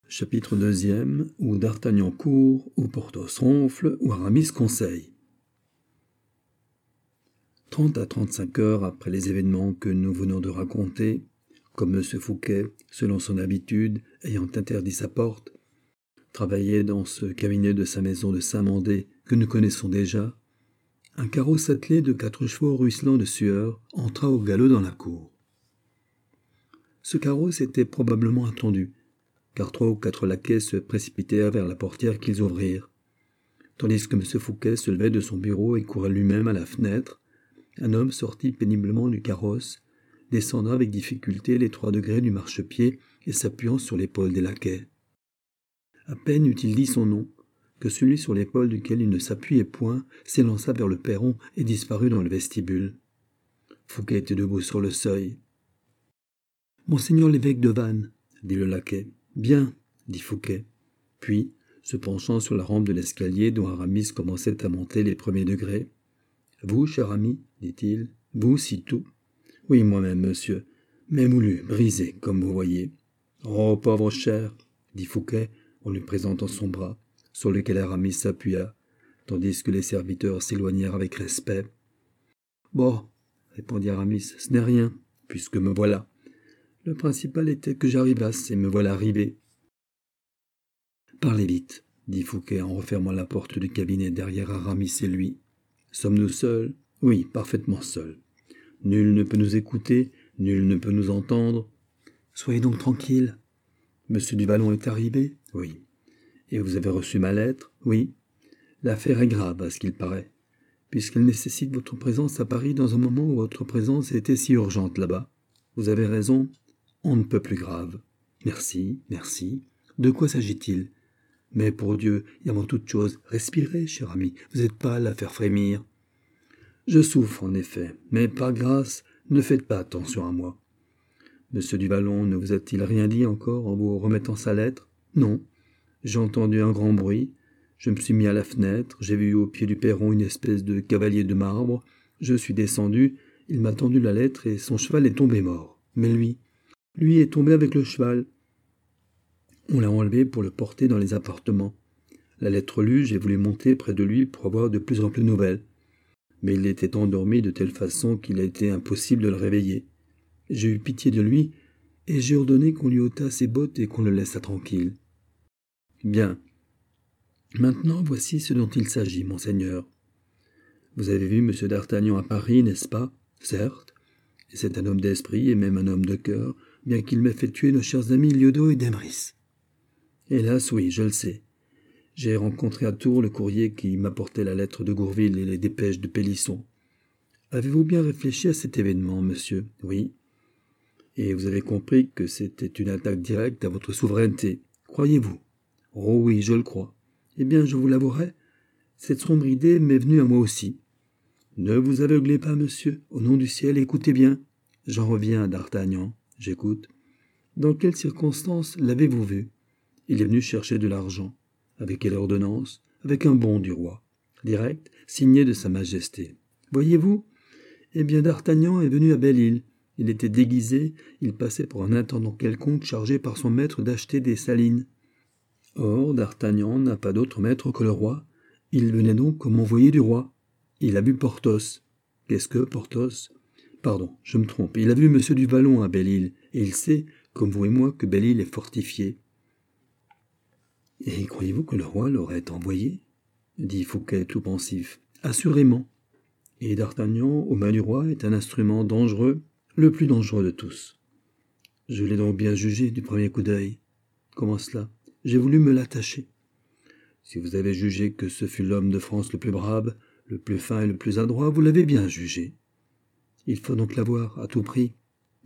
Chapitre 2, où d'Artagnan court, où Porthos ronfle, où Aramis conseille. 30 à 35 heures après les événements que nous venons de raconter, comme M. Fouquet, selon son habitude, ayant interdit sa porte, travaillait dans ce cabinet de sa maison de Saint-Mandé que nous connaissons déjà, un carrosse attelé de 4 chevaux ruisselant de sueur entra au galop dans la cour. Ce carrosse était probablement attendu, car 3 ou 4 laquais se précipitèrent vers la portière qu'ils ouvrirent. Tandis que M. Fouquet se levait de son bureau et courait lui-même à la fenêtre, un homme sortit péniblement du carrosse, descendant avec difficulté les 3 degrés du marchepied et s'appuyant sur l'épaule des laquais. À peine eut-il dit son nom, que celui sur l'épaule duquel il ne s'appuyait point s'élança vers le perron et disparut dans le vestibule. Fouquet était debout sur le seuil. « Monseigneur l'évêque de Vannes, » dit le laquais. « Bien, » dit Fouquet. Puis, se penchant sur la rampe de l'escalier dont Aramis commençait à monter les premiers degrés. « Vous, cher ami, dit-il, vous, Sitoux ? » ?»« Oui, moi-même, monsieur, mais moulu, brisé, comme vous voyez. »« Oh, pauvre cher, » dit Fouquet, en lui présentant son bras, sur lequel Aramis s'appuya, tandis que les serviteurs s'éloignèrent avec respect. « Bon, » répondit Aramis, « ce n'est rien, puisque me voilà. Le principal était que j'arrivasse, et me voilà arrivé. »« Parlez vite, » dit Fouquet en refermant la porte du cabinet derrière Aramis et lui. « Sommes-nous seuls ? Oui, parfaitement seuls. Nul ne peut nous écouter, nul ne peut nous entendre. Soyez donc tranquille. Monsieur du Vallon est arrivé ? Oui. Et vous avez reçu ma lettre ? Oui. L'affaire est grave, à ce qu'il paraît, puisqu'elle nécessite votre présence à Paris dans un moment où votre présence était si urgente là-bas. Vous avez raison, on ne peut plus grave. Merci, merci. De quoi s'agit-il ? Mais pour Dieu, et avant toute chose, respirez, cher ami, vous êtes pâle à faire frémir. Je souffre, en effet, mais par grâce, ne faites pas attention à moi. Monsieur du Vallon ne vous a-t-il rien dit encore en vous remettant sa lettre ? Non. J'ai entendu un grand bruit. Je me suis mis à la fenêtre. J'ai vu au pied du perron une espèce de cavalier de marbre. Je suis descendu. Il m'a tendu la lettre et son cheval est tombé mort. Mais lui est tombé avec le cheval. On l'a enlevé pour le porter dans les appartements. La lettre lue, j'ai voulu monter près de lui pour avoir de plus en plus de nouvelles. Mais il était endormi de telle façon qu'il a été impossible de le réveiller. J'ai eu pitié de lui, et j'ai ordonné qu'on lui ôtât ses bottes et qu'on le laissât tranquille. Bien. Maintenant, voici ce dont il s'agit, monseigneur. Vous avez vu M. d'Artagnan à Paris, n'est-ce pas ? Certes. Et c'est un homme d'esprit et même un homme de cœur, bien qu'il m'ait fait tuer nos chers amis Lyodot et Demris. Hélas, oui, je le sais. J'ai rencontré à Tours le courrier qui m'apportait la lettre de Gourville et les dépêches de Pélisson. Avez-vous bien réfléchi à cet événement, monsieur ? Oui. Et vous avez compris que c'était une attaque directe à votre souveraineté, croyez-vous ? Oh oui, je le crois. Eh bien, je vous l'avouerai, cette sombre idée m'est venue à moi aussi. Ne vous aveuglez pas, monsieur, au nom du ciel, écoutez bien. J'en reviens à D'Artagnan, j'écoute. Dans quelles circonstances l'avez-vous vu ? Il est venu chercher de l'argent. Avec quelle ordonnance ? Avec un bon du roi. Direct, signé de sa majesté. Voyez-vous ? Eh bien, D'Artagnan est venu à Belle-Île. Il était déguisé, il passait pour un intendant quelconque chargé par son maître d'acheter des salines. Or, D'Artagnan n'a pas d'autre maître que le roi. Il venait donc comme envoyé du roi. Il a vu Porthos. Qu'est-ce que Porthos ? Pardon, je me trompe. Il a vu M. du Vallon à Belle-Île, et il sait, comme vous et moi, que Belle-Île est fortifiée. Et croyez-vous que le roi l'aurait envoyé ? Dit Fouquet tout pensif. Assurément. Et D'Artagnan, aux mains du roi, est un instrument dangereux, le plus dangereux de tous. Je l'ai donc bien jugé du premier coup d'œil. Comment cela ? J'ai voulu me l'attacher. Si vous avez jugé que ce fut l'homme de France le plus brave, le plus fin et le plus adroit, vous l'avez bien jugé. Il faut donc l'avoir, à tout prix. D'Artagnan ?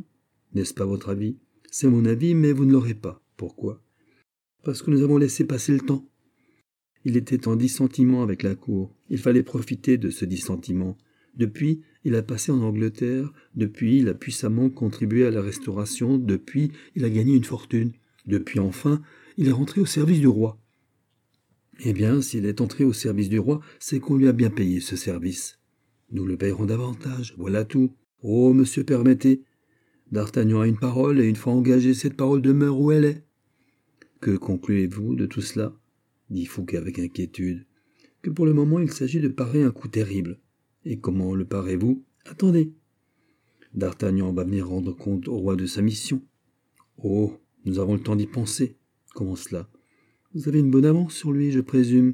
N'est-ce pas votre avis ? C'est mon avis, mais vous ne l'aurez pas. Pourquoi ? Parce que nous avons laissé passer le temps. Il était en dissentiment avec la cour. Il fallait profiter de ce dissentiment. Depuis, il a passé en Angleterre. Depuis, il a puissamment contribué à la Restauration. Depuis, il a gagné une fortune. Depuis, enfin, il est rentré au service du roi. Eh bien, s'il est entré au service du roi, c'est qu'on lui a bien payé ce service. Nous le payerons davantage, voilà tout. Oh, monsieur, permettez. D'Artagnan a une parole, et une fois engagée, cette parole demeure où elle est. Que concluez-vous de tout cela? Dit Fouquet avec inquiétude. Que pour le moment il s'agit de parer un coup terrible. Et comment le parez-vous? Attendez. D'Artagnan va venir rendre compte au roi de sa mission. Oh, nous avons le temps d'y penser. Comment cela? Vous avez une bonne avance sur lui, je présume.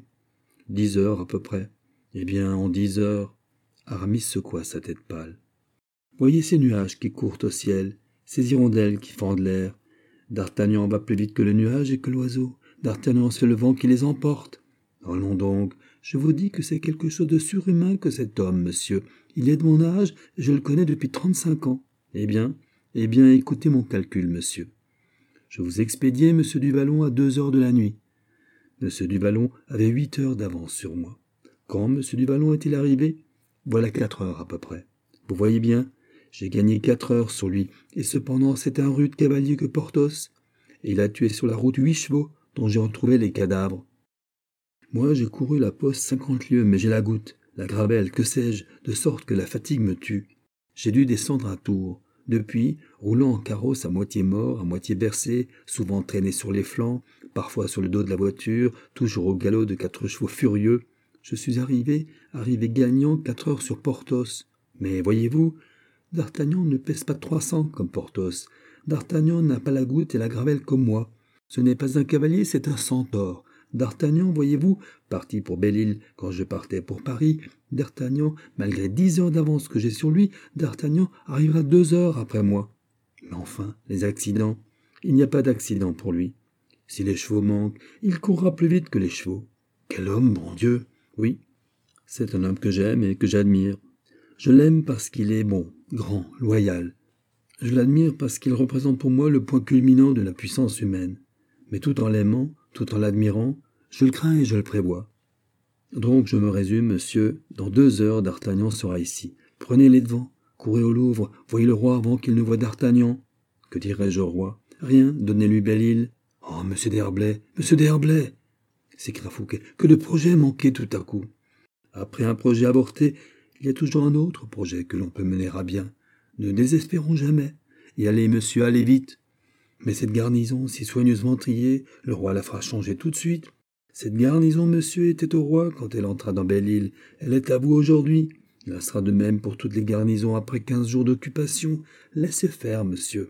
10 heures à peu près. Eh bien, en 10 heures... Aramis secoua sa tête pâle. Voyez ces nuages qui courent au ciel, ces hirondelles qui fendent l'air. D'Artagnan va plus vite que le nuage et que l'oiseau. D'Artagnan, c'est le vent qui les emporte. Allons donc, je vous dis que c'est quelque chose de surhumain que cet homme, monsieur. Il est de mon âge et je le connais depuis 35 ans. Eh bien, écoutez mon calcul, monsieur. Je vous expédiai M. du Vallon à 2 heures de la nuit. M. du Vallon avait 8 heures d'avance sur moi. Quand M. du Vallon est-il arrivé? Voilà 4 heures à peu près. Vous voyez bien, j'ai gagné 4 heures sur lui, et cependant c'est un rude cavalier que Porthos. Et il a tué sur la route 8 chevaux, dont j'ai retrouvé les cadavres. Moi, j'ai couru la poste 50 lieues, mais j'ai la goutte, la gravelle, que sais-je, de sorte que la fatigue me tue. J'ai dû descendre à Tours. Depuis, roulant en carrosse à moitié mort, à moitié bercé, souvent traîné sur les flancs, parfois sur le dos de la voiture, toujours au galop de 4 chevaux furieux, je suis arrivé gagnant 4 heures sur Porthos. Mais voyez-vous, D'Artagnan ne pèse pas 300 comme Porthos. D'Artagnan n'a pas la goutte et la gravelle comme moi. Ce n'est pas un cavalier, c'est un centaure. D'Artagnan, voyez-vous, parti pour Belle-Île quand je partais pour Paris, D'Artagnan, malgré 10 heures d'avance que j'ai sur lui, D'Artagnan arrivera 2 heures après moi. Mais enfin, les accidents, il n'y a pas d'accident pour lui. Si les chevaux manquent, il courra plus vite que les chevaux. Quel homme, bon Dieu! Oui, c'est un homme que j'aime et que j'admire. Je l'aime parce qu'il est bon, grand, loyal. Je l'admire parce qu'il représente pour moi le point culminant de la puissance humaine. Mais tout en l'aimant, tout en l'admirant, je le crains et je le prévois. Donc je me résume, monsieur, dans 2 heures, D'Artagnan sera ici. Prenez les devants, courez au Louvre, voyez le roi avant qu'il ne voie D'Artagnan. Que dirais-je au roi? Rien, donnez-lui Belle-Île. Oh, monsieur d'Herblay s'écria Fouquet, que de projets manqués tout à coup. Après un projet avorté, il y a toujours un autre projet que l'on peut mener à bien. Ne désespérons jamais. Et allez, monsieur, allez vite. Mais cette garnison, si soigneusement triée, le roi la fera changer tout de suite. Cette garnison, monsieur, était au roi quand elle entra dans Belle-Île. Elle est à vous aujourd'hui. Il en sera de même pour toutes les garnisons après 15 jours d'occupation. Laissez faire, monsieur.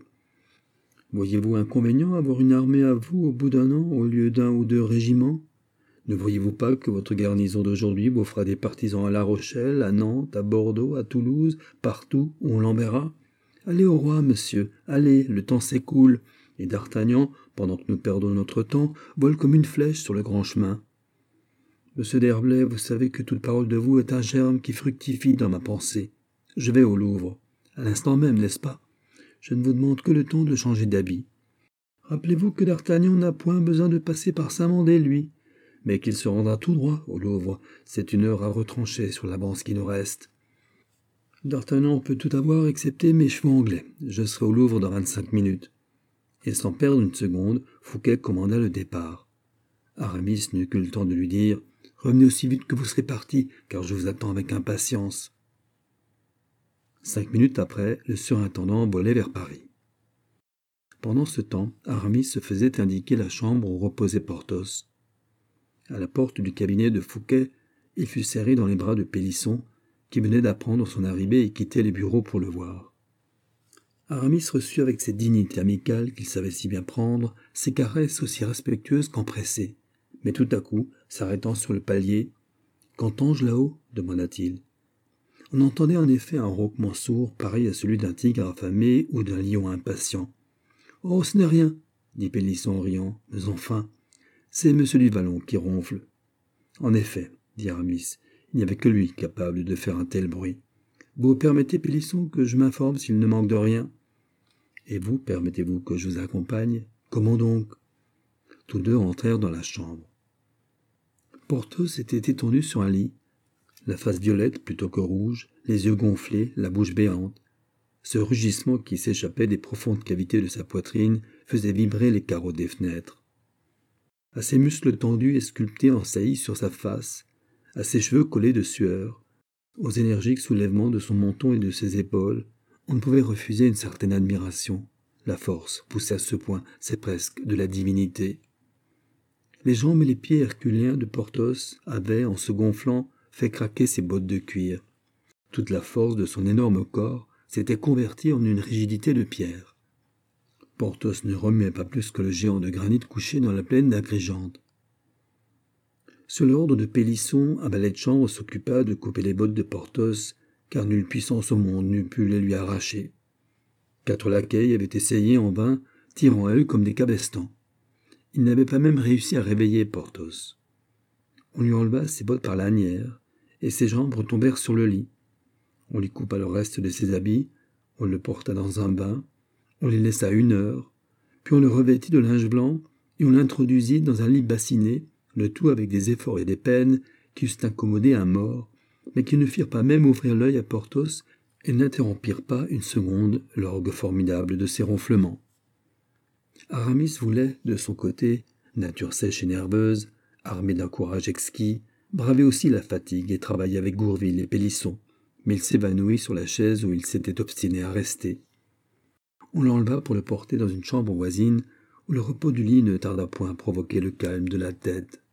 Voyez-vous inconvénient à avoir une armée à vous au bout d'un an au lieu d'1 ou 2 régiments? Ne voyez-vous pas que votre garnison d'aujourd'hui vous fera des partisans à La Rochelle, à Nantes, à Bordeaux, à Toulouse, partout où on l'enverra? Allez au roi, monsieur, allez, le temps s'écoule. Et D'Artagnan, pendant que nous perdons notre temps, vole comme une flèche sur le grand chemin. Monsieur d'Herblay, vous savez que toute parole de vous est un germe qui fructifie dans ma pensée. Je vais au Louvre, à l'instant même, n'est-ce pas? Je ne vous demande que le temps de changer d'habit. Rappelez-vous que D'Artagnan n'a point besoin de passer par Saint-Mandé, lui, mais qu'il se rendra tout droit au Louvre. C'est une heure à retrancher sur l'avance qui nous reste. D'Artagnan peut tout avoir excepté mes cheveux anglais. Je serai au Louvre dans 25 minutes. Et sans perdre une seconde, Fouquet commanda le départ. Aramis n'eut que le temps de lui dire « Revenez aussi vite que vous serez parti, car je vous attends avec impatience. » 5 minutes après, le surintendant volait vers Paris. Pendant ce temps, Aramis se faisait indiquer la chambre où reposait Porthos. À la porte du cabinet de Fouquet, il fut serré dans les bras de Pélisson, qui venait d'apprendre son arrivée et quittait les bureaux pour le voir. Aramis reçut avec cette dignité amicale qu'il savait si bien prendre, ses caresses aussi respectueuses qu'empressées. Mais tout à coup, s'arrêtant sur le palier, « Qu'entends-je là-haut » demanda-t-il. On entendait en effet un rauquement sourd, pareil à celui d'un tigre affamé ou d'un lion impatient. « Oh, ce n'est rien » dit Pélisson en riant, « mais enfin, c'est M. du Vallon qui ronfle. » En effet, dit Aramis, il n'y avait que lui capable de faire un tel bruit. Vous permettez, Pélisson, que je m'informe s'il ne manque de rien? Et vous, permettez-vous que je vous accompagne? Comment donc? Tous deux entrèrent dans la chambre. Porthos était étendu sur un lit, la face violette plutôt que rouge, les yeux gonflés, la bouche béante. Ce rugissement qui s'échappait des profondes cavités de sa poitrine faisait vibrer les carreaux des fenêtres. À ses muscles tendus et sculptés en saillie sur sa face, à ses cheveux collés de sueur, aux énergiques soulèvements de son menton et de ses épaules, on ne pouvait refuser une certaine admiration. La force, poussée à ce point, c'est presque de la divinité. Les jambes et les pieds herculéens de Porthos avaient, en se gonflant, fait craquer ses bottes de cuir. Toute la force de son énorme corps s'était convertie en une rigidité de pierre. Porthos ne remuait pas plus que le géant de granit couché dans la plaine d'Agrigente. Sur l'ordre de Pélisson, un valet de chambre s'occupa de couper les bottes de Porthos, car nulle puissance au monde n'eût pu les lui arracher. 4 laquais avaient essayé en vain, tirant à eux comme des cabestans. Ils n'avaient pas même réussi à réveiller Porthos. On lui enleva ses bottes par lanière, et ses jambes retombèrent sur le lit. On lui coupa le reste de ses habits, on le porta dans un bain, on les laissa 1 heure, puis on le revêtit de linge blanc, et on l'introduisit dans un lit bassiné, le tout avec des efforts et des peines qui eussent incommodé un mort, mais qui ne firent pas même ouvrir l'œil à Porthos et n'interrompirent pas une seconde l'orgue formidable de ses ronflements. Aramis voulait, de son côté, nature sèche et nerveuse, armé d'un courage exquis, braver aussi la fatigue et travailler avec Gourville et Pélisson, mais il s'évanouit sur la chaise où il s'était obstiné à rester. On l'enleva pour le porter dans une chambre voisine, où le repos du lit ne tarda point à provoquer le calme de la tête.